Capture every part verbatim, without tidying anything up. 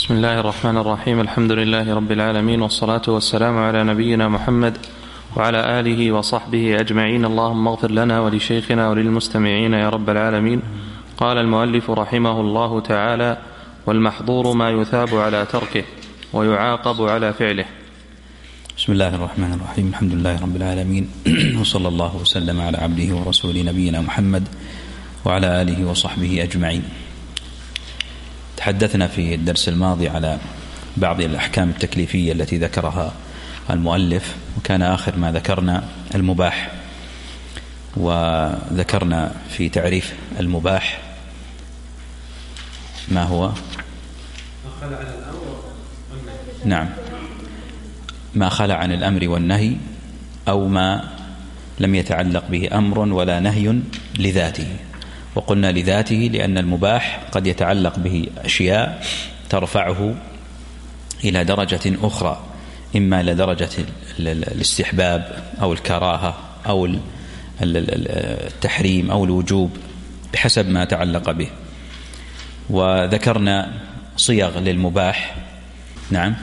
بسم الله الرحمن الرحيم. الحمد لله رب العالمين، والصلاة والسلام على نبينا محمد وعلى آله وصحبه أجمعين. اللهم اغفر لنا ولشيخنا وللمستمعين يا رب العالمين. قال المؤلف رحمه الله تعالى: والمحظور ما يثاب على تركه ويعاقب على فعله. بسم الله الرحمن الرحيم. الحمد لله رب العالمين، وصلى الله وسلم على عبده ورسوله نبينا محمد وعلى آله وصحبه أجمعين. تحدثنا في الدرس الماضي على بعض الأحكام التكليفية التي ذكرها المؤلف، وكان آخر ما ذكرنا المباح، وذكرنا في تعريف المباح ما هو نعم ما خلع عن الأمر والنهي، أو ما لم يتعلق به أمر ولا نهي لذاته. وقلنا لذاته لأن المباح قد يتعلق به أشياء ترفعه إلى درجة أخرى، إما إلى درجة الاستحباب أو الكراهة أو التحريم أو الوجوب بحسب ما تعلق به. وذكرنا صيغ للمباح، نعم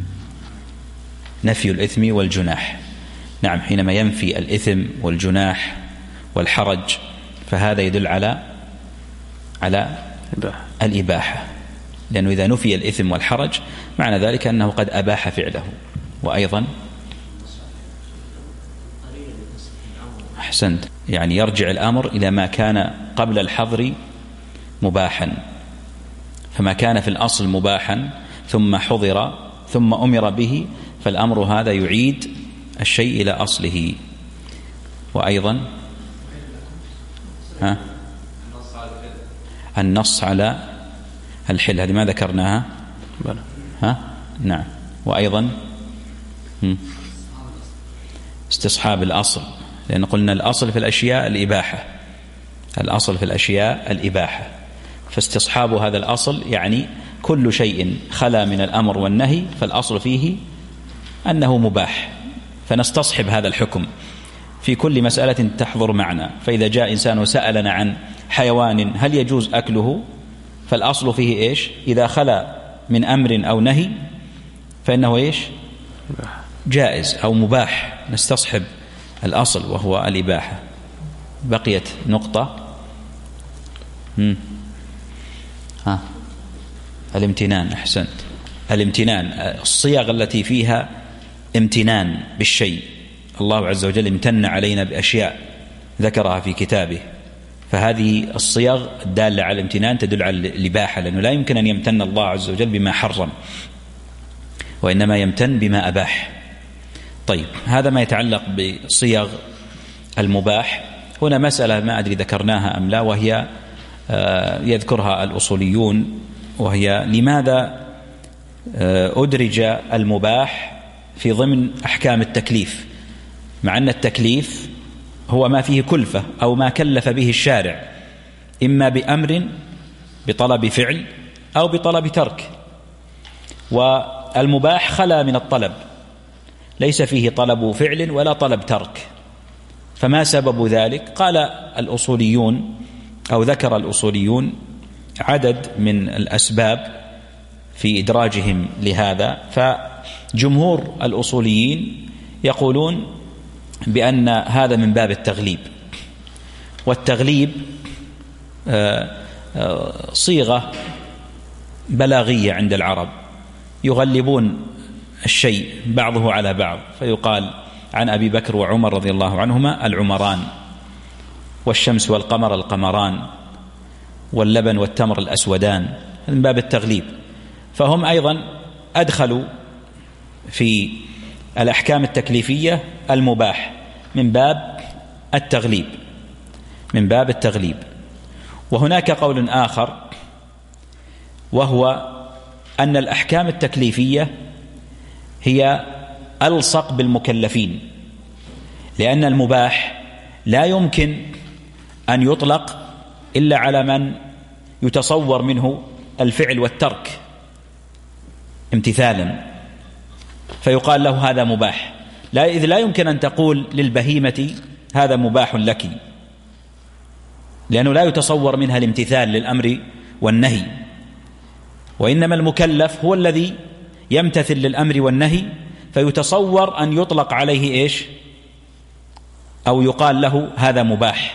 نفي الإثم والجناح. نعم حينما ينفي الإثم والجناح والحرج فهذا يدل على على الإباحة، لأنه إذا نفي الإثم والحرج معنى ذلك أنه قد أباح فعله. وأيضا أحسنت، يعني يرجع الأمر إلى ما كان قبل الحظر مباحا، فما كان في الأصل مباحا ثم حظر ثم أمر به فالأمر هذا يعيد الشيء إلى أصله. وأيضا ها النص على الحل، هذه ما ذكرناها ها نعم. وأيضا استصحاب الأصل، لأن قلنا الأصل في الأشياء الإباحة، الأصل في الأشياء الإباحة، فاستصحاب هذا الأصل يعني كل شيء خلا من الأمر والنهي فالأصل فيه أنه مباح، فنستصحب هذا الحكم في كل مسألة تحضر معنا. فإذا جاء إنسان وسألنا عن حيوان هل يجوز أكله، فالأصل فيه إيش؟ إذا خلا من أمر أو نهي فإنه إيش؟ جائز أو مباح، نستصحب الأصل وهو الإباحة. بقيت نقطة مم. ها الامتنان. أحسنت، الامتنان، الصيغ التي فيها امتنان بالشيء. الله عز وجل امتن علينا بأشياء ذكرها في كتابه، فهذه الصيغ الدالة على الامتنان تدل على الإباحة، لأنه لا يمكن أن يمتن الله عز وجل بما حرم، وإنما يمتن بما أباح. طيب، هذا ما يتعلق بصيغ المباح. هنا مسألة ما أدري ذكرناها أم لا، وهي يذكرها الأصوليون، وهي لماذا أدرج المباح في ضمن أحكام التكليف، مع أن التكليف هو ما فيه كلفة أو ما كلف به الشارع، إما بأمر بطلب فعل أو بطلب ترك. والمباح خلا من الطلب، ليس فيه طلب فعل ولا طلب ترك. فما سبب ذلك؟ قال الأصوليون أو ذكر الأصوليون عدد من الأسباب في إدراجهم لهذا. فجمهور الأصوليين يقولون بأن هذا من باب التغليب، والتغليب صيغة بلاغية عند العرب، يغلبون الشيء بعضه على بعض، فيقال عن أبي بكر وعمر رضي الله عنهما العمران، والشمس والقمر القمران، واللبن والتمر الأسودان، من باب التغليب. فهم أيضا أدخلوا في الأحكام التكليفية المباح من باب التغليب، من باب التغليب. وهناك قول آخر، وهو أن الأحكام التكليفية هي ألصق بالمكلفين، لأن المباح لا يمكن أن يطلق إلا على من يتصور منه الفعل والترك امتثالا، فيقال له هذا مباح. لا إذ لا يمكن أن تقول للبهيمة هذا مباح لك، لأنه لا يتصور منها الامتثال للأمر والنهي. وإنما المكلف هو الذي يمتثل للأمر والنهي، فيتصور أن يطلق عليه إيش؟ أو يقال له هذا مباح،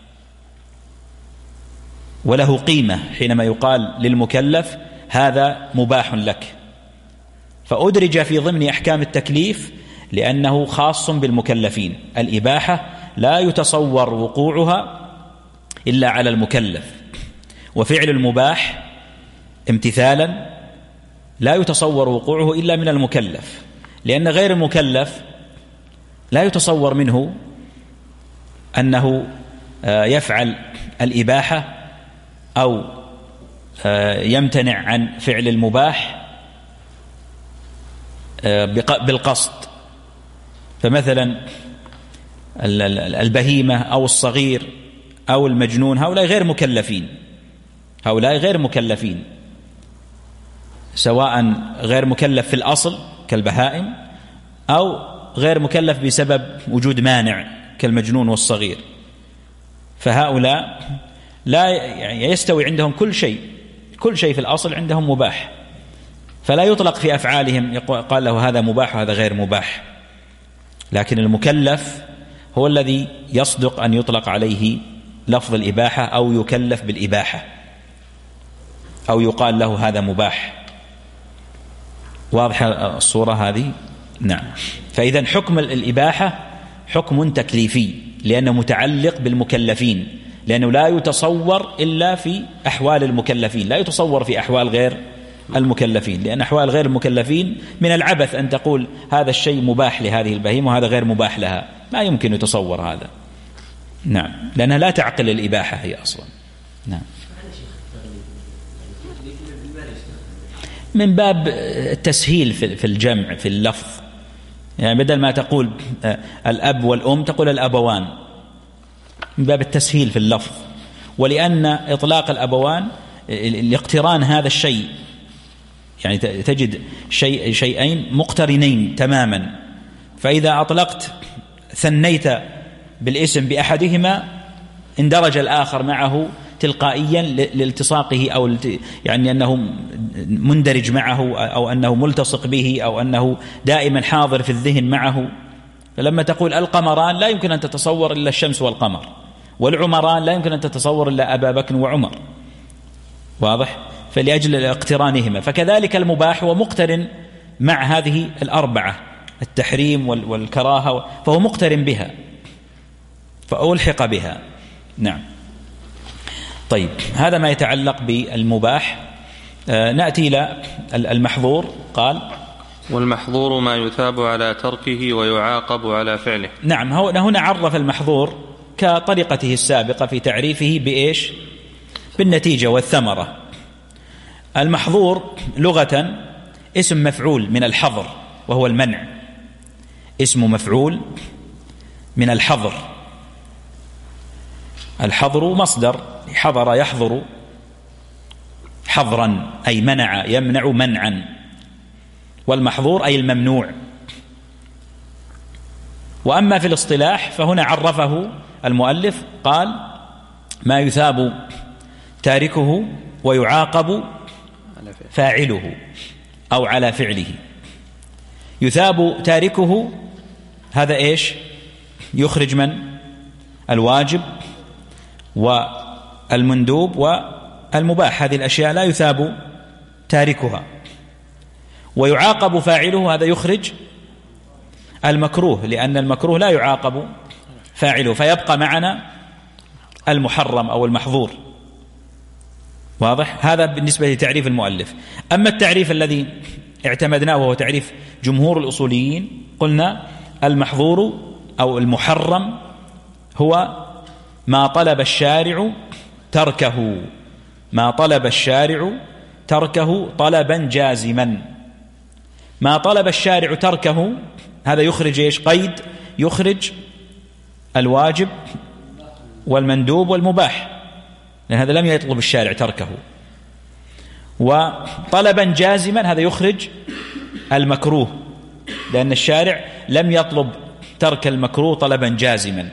وله قيمة حينما يقال للمكلف هذا مباح لك، فأدرج في ضمن أحكام التكليف لأنه خاص بالمكلفين. الإباحة لا يتصور وقوعها إلا على المكلف، وفعل المباح امتثالا لا يتصور وقوعه إلا من المكلف، لأن غير المكلف لا يتصور منه أنه يفعل الإباحة أو يمتنع عن فعل المباح بالقصد. فمثلا البهيمة أو الصغير أو المجنون هؤلاء غير مكلفين، هؤلاء غير مكلفين، سواء غير مكلف في الأصل كالبهائم أو غير مكلف بسبب وجود مانع كالمجنون والصغير. فهؤلاء لا يعني يستوي عندهم كل شيء، كل شيء في الأصل عندهم مباح، فلا يطلق في أفعالهم قال له هذا مباح وهذا غير مباح. لكن المكلف هو الذي يصدق أن يطلق عليه لفظ الإباحة أو يكلف بالإباحة أو يقال له هذا مباح. واضحة الصورة هذه؟ نعم. فإذا حكم الإباحة حكم تكليفي لأنه متعلق بالمكلفين، لأنه لا يتصور إلا في أحوال المكلفين، لا يتصور في أحوال غير المكلفين، لأن أحوال غير المكلفين من العبث أن تقول هذا الشيء مباح لهذه البهيمة وهذا غير مباح لها، ما يمكن يتصور هذا. نعم، لأنها لا تعقل الإباحة هي أصلا. نعم. من باب التسهيل في الجمع في اللفظ، يعني بدل ما تقول الأب والأم تقول الأبوان، من باب التسهيل في اللفظ. ولأن إطلاق الأبوان لاقتران هذا الشيء، يعني تجد شيء شيئين مقترنين تماما، فإذا أطلقت ثنيت بالاسم بأحدهما اندرج الآخر معه تلقائيا لالتصاقه أو يعني أنه مندرج معه أو أنه ملتصق به أو أنه دائما حاضر في الذهن معه. فلما تقول القمران لا يمكن أن تتصور إلا الشمس والقمر، والعمران لا يمكن أن تتصور إلا أبا بكر وعمر. واضح؟ فلأجل اقترانهما. فكذلك المباح هو مقترن مع هذه الأربعة، التحريم والكراهة، فهو مقترن بها فألحق بها. نعم. طيب، هذا ما يتعلق بالمباح. آه نأتي إلى المحظور. قال والمحظور ما يثاب على تركه ويعاقب على فعله. نعم، هنا عرف المحظور كطريقته السابقة في تعريفه بإيش؟ بالنتيجة والثمرة. المحظور لغة اسم مفعول من الحظر وهو المنع، اسم مفعول من الحظر. الحظر مصدر حظر يحظر حظرا أي منع، يمنع منعا، والمحظور أي الممنوع. وأما في الاصطلاح فهنا عرفه المؤلف قال ما يثاب تاركه ويعاقب فاعله أو على فعله. يثاب تاركه هذا إيش؟ يخرج من الواجب والمندوب والمباح، هذه الأشياء لا يثاب تاركها. ويعاقب فاعله هذا يخرج المكروه، لأن المكروه لا يعاقب فاعله، فيبقى معنا المحرم أو المحظور. واضح؟ هذا بالنسبة لتعريف المؤلف. أما التعريف الذي اعتمدناه وهو تعريف جمهور الأصوليين، قلنا المحظور أو المحرم هو ما طلب الشارع تركه، ما طلب الشارع تركه طلبا جازما. ما طلب الشارع تركه هذا يخرج إيش؟ قيد، يخرج الواجب والمندوب والمباح، لأن هذا لم يطلب الشارع تركه. وطلبا جازما هذا يخرج المكروه، لأن الشارع لم يطلب ترك المكروه طلبا جازما.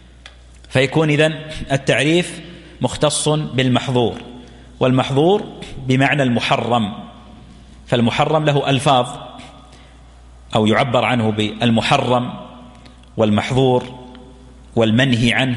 فيكون إذن التعريف مختص بالمحظور، والمحظور بمعنى المحرم، فالمحرم له ألفاظ أو يعبر عنه بالمحرم والمحظور والمنهي عنه،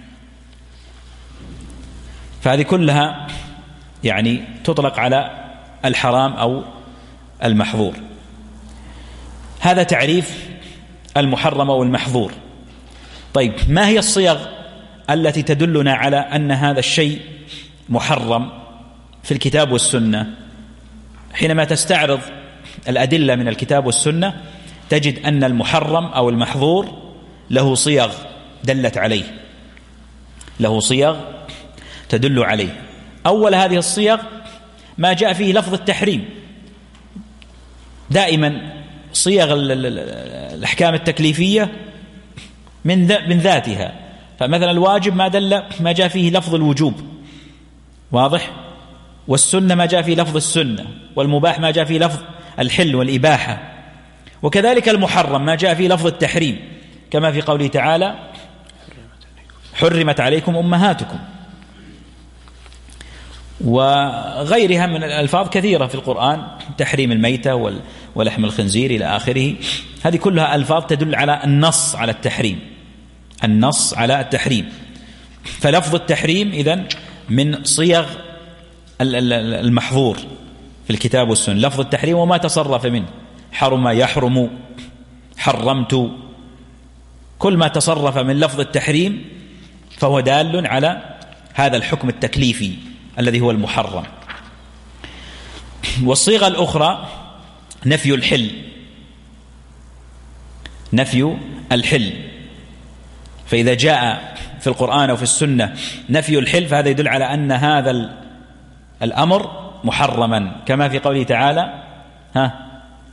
فهذه كلها يعني تطلق على الحرام أو المحظور. هذا تعريف المحرم أو المحظور. طيب ما هي الصيغ التي تدلنا على أن هذا الشيء محرم في الكتاب والسنة؟ حينما تستعرض الأدلة من الكتاب والسنة تجد أن المحرم أو المحظور له صيغ دلت عليه، له صيغ تدل عليه. أول هذه الصيغ ما جاء فيه لفظ التحريم. دائما صيغ الأحكام التكليفية من من ذاتها، فمثلا الواجب ما دل ما جاء فيه لفظ الوجوب، واضح؟ والسنة ما جاء فيه لفظ السنة، والمباح ما جاء فيه لفظ الحل والإباحة. وكذلك المحرم ما جاء فيه لفظ التحريم، كما في قوله تعالى حرمت عليكم أمهاتكم، وغيرها من الألفاظ كثيرة في القرآن، تحريم الميتة ولحم الخنزير إلى آخره. هذه كلها ألفاظ تدل على النص على التحريم، النص على التحريم. فلفظ التحريم إذن من صيغ المحظور في الكتاب والسنة، لفظ التحريم وما تصرف منه، حرم يحرم، حرمت، كل ما تصرف من لفظ التحريم فهو دال على هذا الحكم التكليفي الذي هو المحرم. والصيغة الأخرى نفي الحل، نفي الحل. فإذا جاء في القرآن أو في السنة نفي الحل فهذا يدل على أن هذا الأمر محرما، كما في قوله تعالى ها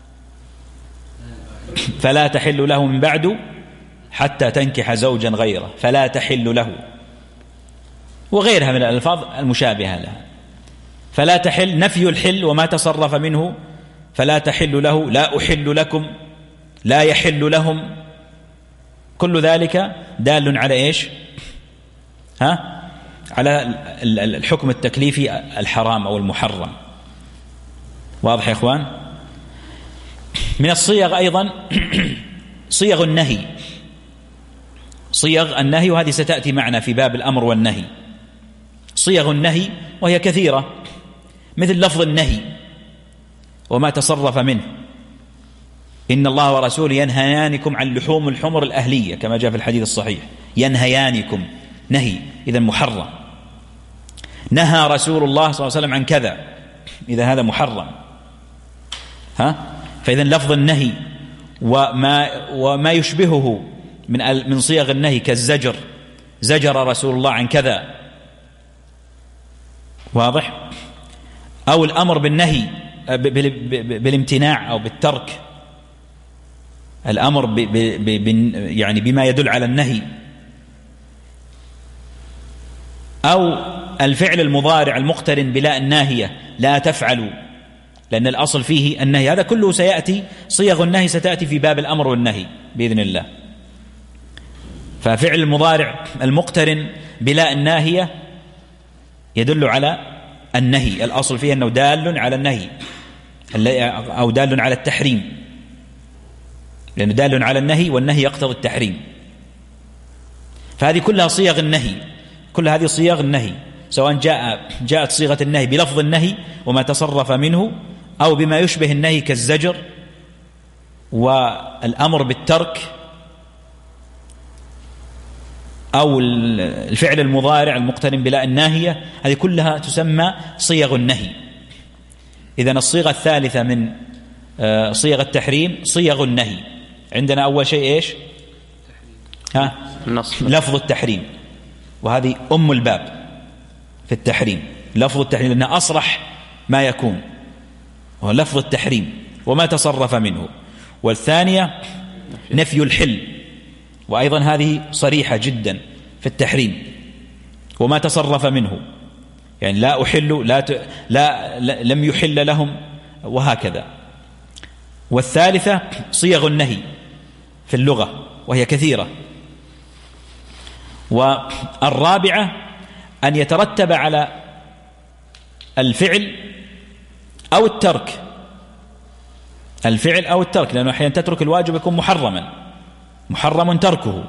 فلا تحل له من بعد حتى تنكح زوجا غيره، فلا تحل له، وغيرها من الألفاظ المشابهة لها. فلا تحل نفي الحل وما تصرف منه، فلا تحل له، لا أحل لكم، لا يحل لهم، كل ذلك دال على إيش؟ ها؟ على الحكم التكليفي الحرام أو المحرم. واضح يا إخوان؟ من الصيغ أيضا صيغ النهي، صيغ النهي، وهذه ستأتي معنا في باب الأمر والنهي. صيغ النهي وهي كثيرة، مثل لفظ النهي وما تصرف منه، إن الله ورسوله ينهيانكم عن لحوم الحمر الأهلية كما جاء في الحديث الصحيح، ينهيانكم، نهي إذا محرم. نهى رسول الله صلى الله عليه وسلم عن كذا، إذا هذا محرم. ها؟ فإذا لفظ النهي وما وما يشبهه من من صيغ النهي كالزجر، زجر رسول الله عن كذا، واضح؟ أو الأمر بالنهي بالامتناع أو بالترك، الأمر ب ب ب يعني بما يدل على النهي، أو الفعل المضارع المقترن بلا الناهية، لا تفعلوا، لأن الأصل فيه النهي. هذا كله سيأتي، صيغ النهي ستأتي في باب الأمر والنهي بإذن الله. ففعل المضارع المقترن بلا الناهية يدل على النهي، الأصل فيه أنه دال على النهي أو دال على التحريم، لأنه دال على النهي والنهي يقتضي التحريم. فهذه كلها صيغ النهي، كل هذه صيغ النهي، سواء جاء جاءت صيغة النهي بلفظ النهي وما تصرف منه، أو بما يشبه النهي كالزجر والأمر بالترك، أو الفعل المضارع المقترن بلا الناهية، هذه كلها تسمى صيغ النهي. إذن الصيغة الثالثة من صيغ التحريم صيغ النهي. عندنا أول شيء إيش؟ ها؟ لفظ التحريم، وهذه أم الباب في التحريم، لفظ التحريم، لأنه أصرح ما يكون، هو لفظ التحريم وما تصرف منه. والثانية نفي الحل، وأيضا هذه صريحة جدا في التحريم وما تصرف منه، يعني لا أحل، لا, ت... لا... لا لم يحل لهم، وهكذا. والثالثة صيغ النهي في اللغة وهي كثيرة. والرابعة أن يترتب على الفعل أو الترك، الفعل أو الترك، لأنه أحيانا تترك الواجب يكون محرما، محرم تركه.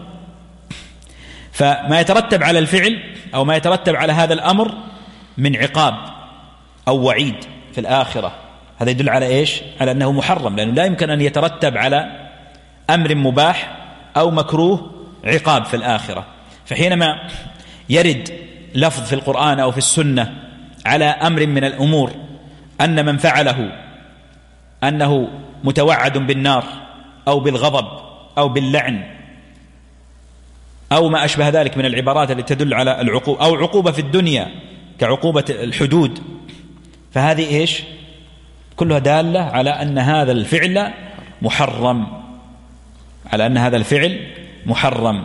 فما يترتب على الفعل أو ما يترتب على هذا الأمر من عقاب أو وعيد في الآخرة، هذا يدل على إيش؟ على أنه محرم، لأنه لا يمكن أن يترتب على أمر مباح أو مكروه عقاب في الآخرة. فحينما يرد لفظ في القرآن أو في السنة على أمر من الأمور أن من فعله أنه متوعد بالنار أو بالغضب أو باللعن أو ما أشبه ذلك من العبارات التي تدل على العقوبة أو عقوبة في الدنيا كعقوبة الحدود، فهذه إيش؟ كلها دالة على أن هذا الفعل محرم، على أن هذا الفعل محرم.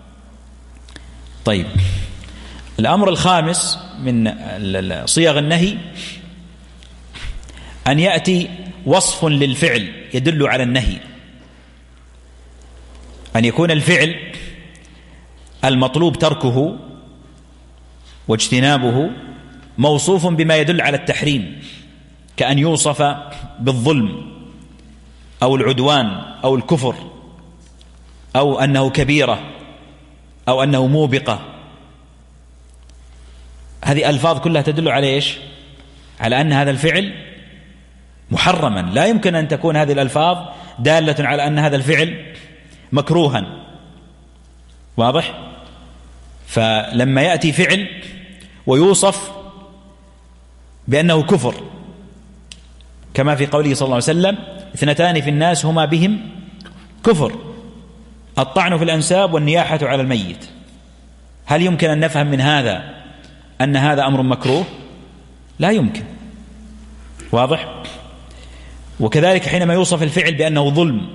طيب، الأمر الخامس من صيغ النهي أن يأتي وصف للفعل يدل على النهي، أن يكون الفعل المطلوب تركه واجتنابه موصوف بما يدل على التحريم، كأن يوصف بالظلم أو العدوان أو الكفر أو أنه كبيرة أو أنه موبقة. هذه ألفاظ كلها تدل على إيش؟ على أن هذا الفعل محرما. لا يمكن أن تكون هذه الألفاظ دالة على أن هذا الفعل مكروها. واضح؟ فلما يأتي فعل ويوصف بأنه كفر، كما في قوله صلى الله عليه وسلم: اثنتان في الناس هما بهم كفر، الطعن في الأنساب والنياحة على الميت. هل يمكن أن نفهم من هذا أن هذا أمر مكروه؟ لا يمكن. واضح؟ وكذلك حينما يوصف الفعل بأنه ظلم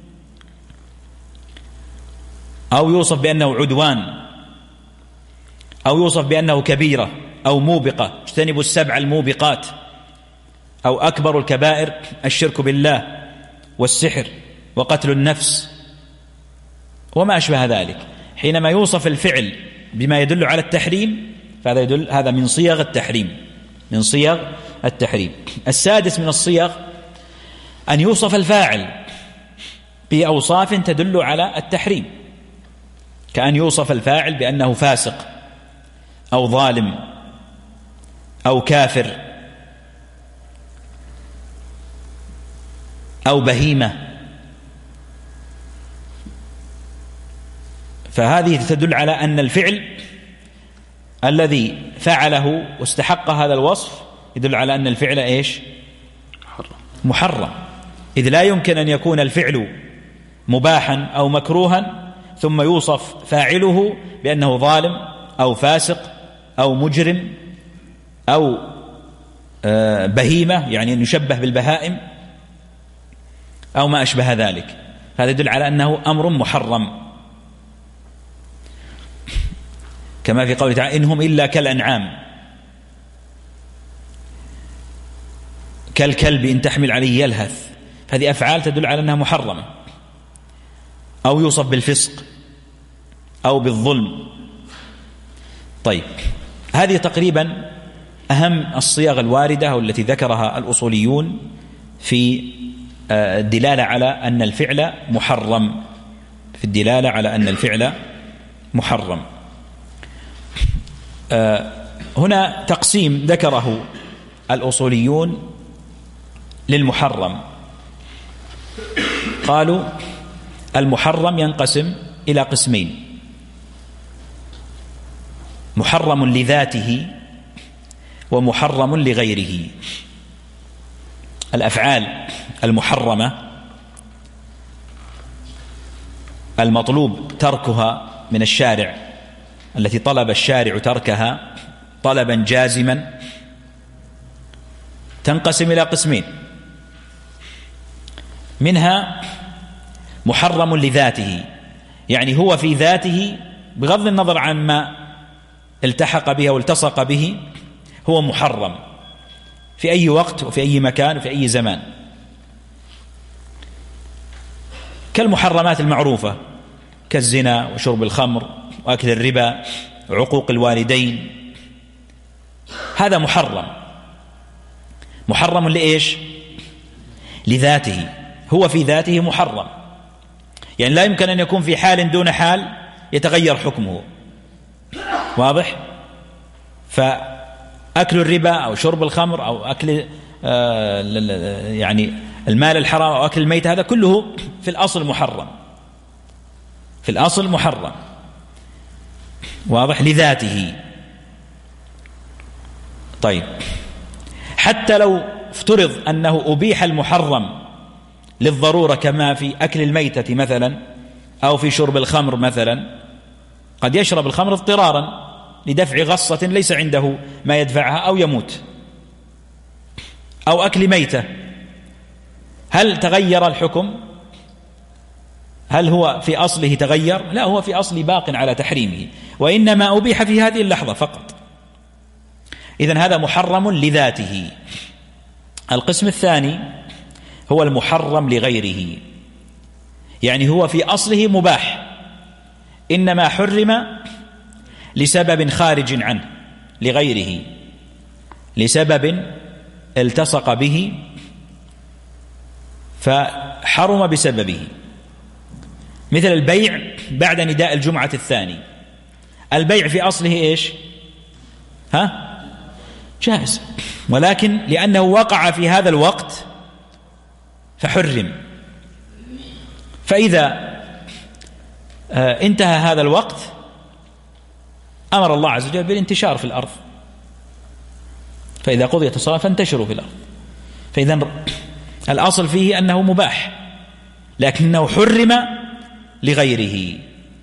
أو يوصف بأنه عدوان أو يوصف بأنه كبيرة أو موبقة، اجتنبوا السبع الموبقات، أو أكبر الكبائر الشرك بالله والسحر وقتل النفس وما أشبه ذلك، حينما يوصف الفعل بما يدل على التحريم فهذا يدل هذا من صيغ التحريم، من صيغ التحريم. السادس من الصيغ أن يوصف الفاعل بأوصاف تدل على التحريم، كأن يوصف الفاعل بأنه فاسق أو ظالم أو كافر أو بهيمة، فهذه تدل على أن الفعل الذي فعله واستحق هذا الوصف يدل على أن الفعل إيش؟ محرم، إذ لا يمكن أن يكون الفعل مباحا أو مكروها ثم يوصف فاعله بأنه ظالم أو فاسق أو مجرم أو بهيمة، يعني أن يشبه بالبهائم أو ما أشبه ذلك. هذا يدل على أنه أمر محرم، كما في قوله تعالى: إنهم إلا كالأنعام كالكلب إن تحمل عليه يلهث. هذه أفعال تدل على أنها محرمة. أو يوصف بالفسق أو بالظلم. طيب، هذه تقريبا أهم الصيغ الواردة والتي ذكرها الأصوليون في الدلالة على أن الفعل محرم، في الدلالة على أن الفعل محرم. هنا تقسيم ذكره الأصوليون للمحرم، قالوا المحرم ينقسم إلى قسمين: محرم لذاته ومحرم لغيره. الأفعال المحرمة المطلوب تركها من الشارع، التي طلب الشارع تركها طلبا جازما، تنقسم إلى قسمين: منها محرم لذاته، يعني هو في ذاته بغض النظر عن ما التحق به والتصق به هو محرم في أي وقت وفي أي مكان وفي أي زمان، كالمحرمات المعروفة كالزنا وشرب الخمر وأكل الربا وعقوق الوالدين، هذا محرم. محرم لإيش؟ لذاته، هو في ذاته محرم، يعني لا يمكن أن يكون في حال دون حال يتغير حكمه. واضح؟ فأكل الربا أو شرب الخمر أو أكل آه يعني المال الحرام أو أكل الميت، هذا كله في الأصل محرم، في الأصل محرم. واضح؟ لذاته. طيب، حتى لو افترض أنه أبيح المحرم للضرورة كما في أكل الميتة مثلا أو في شرب الخمر مثلا، قد يشرب الخمر اضطرارا لدفع غصة ليس عنده ما يدفعها أو يموت، أو أكل ميتة، هل تغير الحكم؟ هل هو في أصله تغير؟ لا، هو في أصله باق على تحريمه، وإنما أبيح في هذه اللحظة فقط. إذن هذا محرم لذاته. القسم الثاني هو المحرم لغيره، يعني هو في أصله مباح، إنما حرم لسبب خارج عنه لغيره، لسبب التصق به فحرم بسببه، مثل البيع بعد نداء الجمعة الثاني. البيع في أصله إيش؟ ها؟ جائز، ولكن لأنه وقع في هذا الوقت فحرم. فإذا انتهى هذا الوقت أمر الله عز وجل بالانتشار في الأرض، فإذا قضيت الصلاة فانتشروا في الأرض. فإذا الأصل فيه أنه مباح، لكنه حرم لغيره.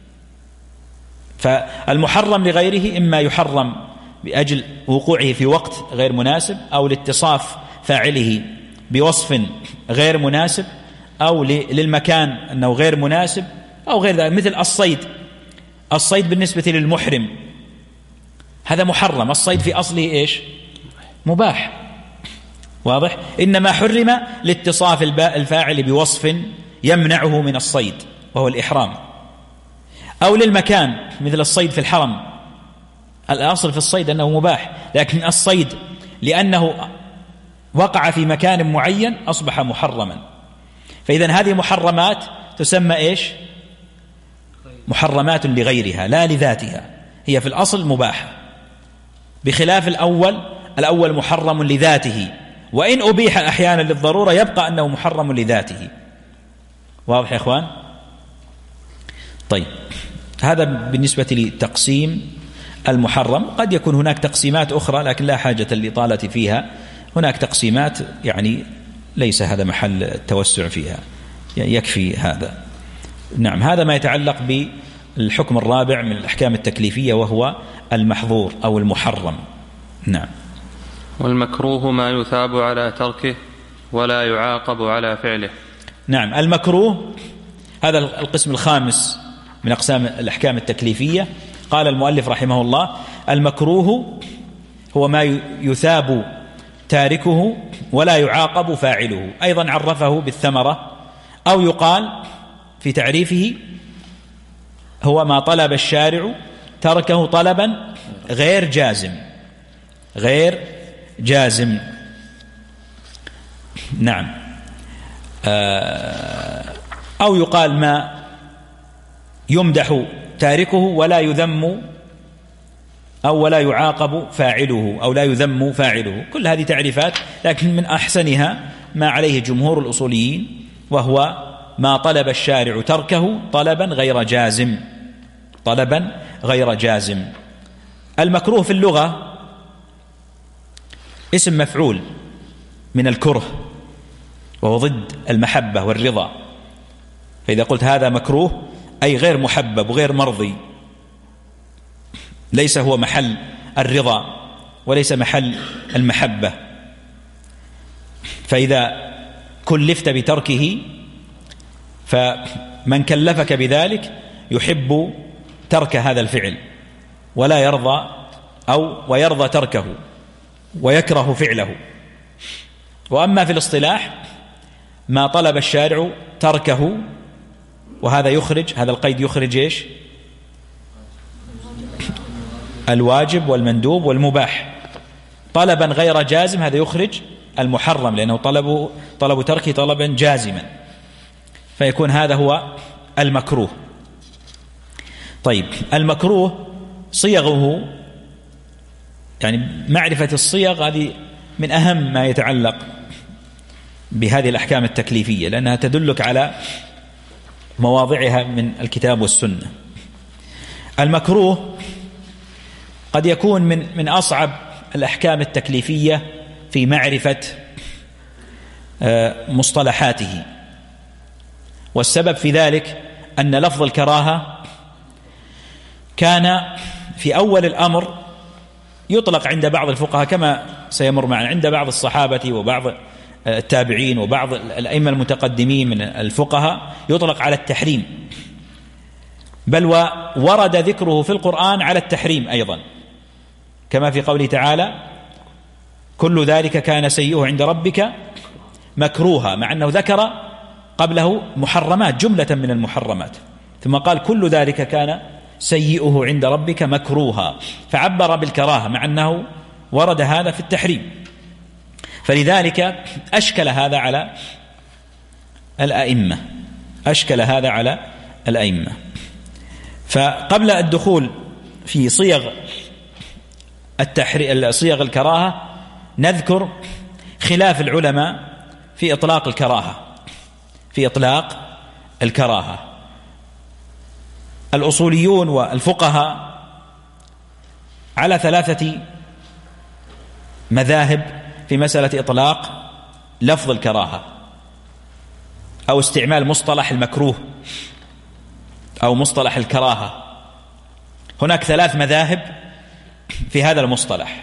فالمحرم لغيره إما يحرم بأجل وقوعه في وقت غير مناسب، أو لاتصاف فاعله بوصف غير مناسب، أو للمكان أنه غير مناسب، أو غير ذلك، مثل الصيد. الصيد بالنسبة للمحرم هذا محرم، الصيد في أصله إيش؟ مباح. واضح؟ إنما حرم لاتصاف الفاعل بوصف يمنعه من الصيد وهو الإحرام، أو للمكان مثل الصيد في الحرم. الأصل في الصيد أنه مباح، لكن الصيد لأنه وقع في مكان معين أصبح محرما. فإذا هذه محرمات تسمى إيش؟ محرمات لغيرها لا لذاتها، هي في الأصل مباحة، بخلاف الأول. الأول محرم لذاته، وإن أبيح أحيانا للضرورة يبقى أنه محرم لذاته. واضح يا إخوان؟ طيب، هذا بالنسبة لتقسيم المحرم. قد يكون هناك تقسيمات أخرى لكن لا حاجة للإطالة فيها. هناك تقسيمات يعني ليس هذا محل التوسع فيها، يكفي هذا. نعم، هذا ما يتعلق بالحكم الرابع من الأحكام التكليفية، وهو المحظور أو المحرم. نعم. والمكروه ما يثاب على تركه ولا يعاقب على فعله. نعم، المكروه هذا القسم الخامس من أقسام الأحكام التكليفية. قال المؤلف رحمه الله: المكروه هو ما يثاب تاركه ولا يعاقب فاعله. أيضا عرفه بالثمرة، أو يقال في تعريفه هو ما طلب الشارع تركه طلبا غير جازم، غير جازم. نعم. أو يقال ما يمدح تاركه ولا يذم أو ولا يعاقب فاعله، أو لا يذم فاعله. كل هذه تعريفات، لكن من أحسنها ما عليه جمهور الأصوليين، وهو ما طلب الشارع تركه طلبا غير جازم، طلبا غير جازم. المكروه في اللغة اسم مفعول من الكره، وهو ضد المحبة والرضا. فإذا قلت هذا مكروه أي غير محبب وغير مرضي، ليس هو محل الرضا وليس محل المحبة. فإذا كلفت بتركه فمن كلفك بذلك يحب ترك هذا الفعل ولا يرضى، أو ويرضى تركه ويكره فعله. وأما في الاصطلاح ما طلب الشارع تركه، وهذا يخرج، هذا القيد يخرج إيش؟ الواجب والمندوب والمباح. طلبا غير جازم هذا يخرج المحرم، لأنه طلب طلب ترك طلبا جازما، فيكون هذا هو المكروه. طيب المكروه صيغه، يعني معرفة الصيغ هذه من أهم ما يتعلق بهذه الأحكام التكليفية، لأنها تدلك على مواضعها من الكتاب والسنة. المكروه قد يكون من من أصعب الأحكام التكليفية في معرفة مصطلحاته، والسبب في ذلك أن لفظ الكراهة كان في أول الأمر يطلق عند بعض الفقهاء كما سيمر معنا، عند بعض الصحابة وبعض التابعين وبعض الأئمة المتقدمين من الفقهاء يطلق على التحريم، بل وورد ذكره في القرآن على التحريم أيضا، كما في قوله تعالى: كل ذلك كان سيئه عند ربك مكروها، مع أنه ذكر قبله محرمات، جملة من المحرمات، ثم قال كل ذلك كان سيئه عند ربك مكروها، فعبر بالكراهة مع أنه ورد هذا في التحريم. فلذلك أشكل هذا على الأئمة أشكل هذا على الأئمة فقبل الدخول في صيغ التحريم صيغ الكراهة نذكر خلاف العلماء في إطلاق الكراهة في إطلاق الكراهة الأصوليون والفقهاء على ثلاثة مذاهب في مسألة إطلاق لفظ الكراهة أو استعمال مصطلح المكروه أو مصطلح الكراهة. هناك ثلاث مذاهب في هذا المصطلح.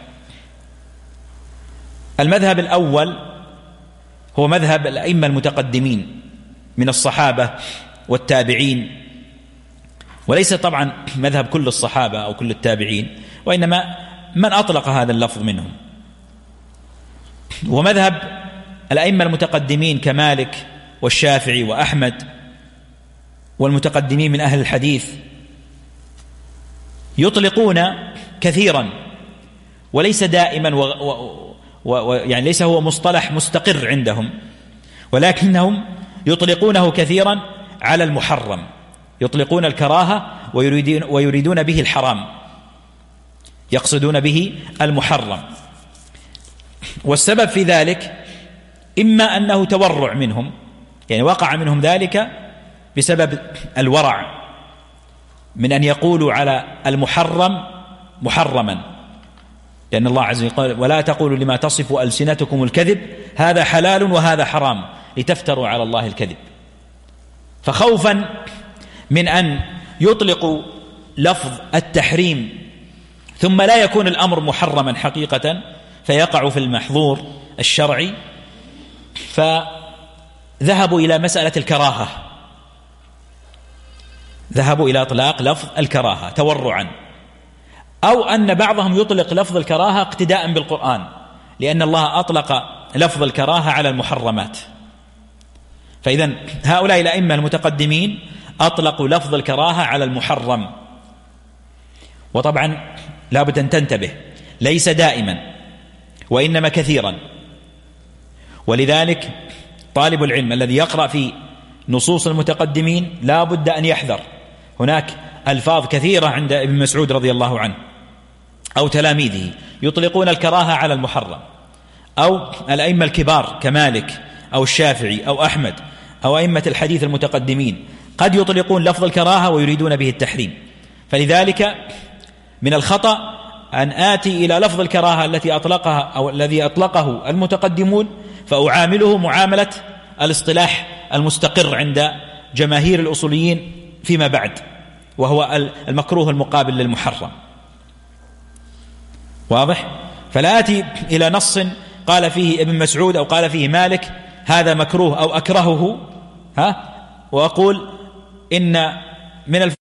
المذهب الأول هو مذهب الأئمة المتقدمين من الصحابة والتابعين، وليس طبعا مذهب كل الصحابة أو كل التابعين، وإنما من أطلق هذا اللفظ منهم. ومذهب الأئمة المتقدمين كمالك والشافعي وأحمد والمتقدمين من أهل الحديث يطلقون كثيرا وليس دائما و و و يعني ليس هو مصطلح مستقر عندهم، ولكنهم يطلقونه كثيرا على المحرم، يطلقون الكراهة ويريدون, ويريدون به الحرام، يقصدون به المحرم. والسبب في ذلك إما أنه تورع منهم، يعني وقع منهم ذلك بسبب الورع من أن يقولوا على المحرم محرما، لأن الله عز وجل قال: ولا تقولوا لما تصف ألسنتكم الكذب هذا حلال وهذا حرام لتفتروا على الله الكذب. فخوفا من أن يطلقوا لفظ التحريم ثم لا يكون الأمر محرما حقيقة فيقع في المحظور الشرعي، فذهبوا إلى مسألة الكراهة، ذهبوا إلى إطلاق لفظ الكراهة تورعا، أو أن بعضهم يطلق لفظ الكراهة اقتداء بالقرآن، لأن الله أطلق لفظ الكراهة على المحرمات. فإذا هؤلاء الأئمة المتقدمين أطلقوا لفظ الكراهة على المحرم. وطبعا لا بد أن تنتبه، ليس دائما وإنما كثيرا، ولذلك طالب العلم الذي يقرأ في نصوص المتقدمين لا بد أن يحذر. هناك ألفاظ كثيرة عند ابن مسعود رضي الله عنه أو تلاميذه يطلقون الكراهة على المحرم، أو الأئمة الكبار كمالك أو الشافعي أو أحمد أو أئمة الحديث المتقدمين قد يطلقون لفظ الكراهة ويريدون به التحريم. فلذلك من الخطأ أن آتي إلى لفظ الكراهة التي أطلقها أو الذي أطلقه المتقدمون فأعامله معاملة الاصطلاح المستقر عند جماهير الأصوليين فيما بعد، وهو المكروه المقابل للمحرم. واضح؟ فلا آتي إلى نص قال فيه ابن مسعود أو قال فيه مالك هذا مكروه أو أكرهه، ها، وأقول إن من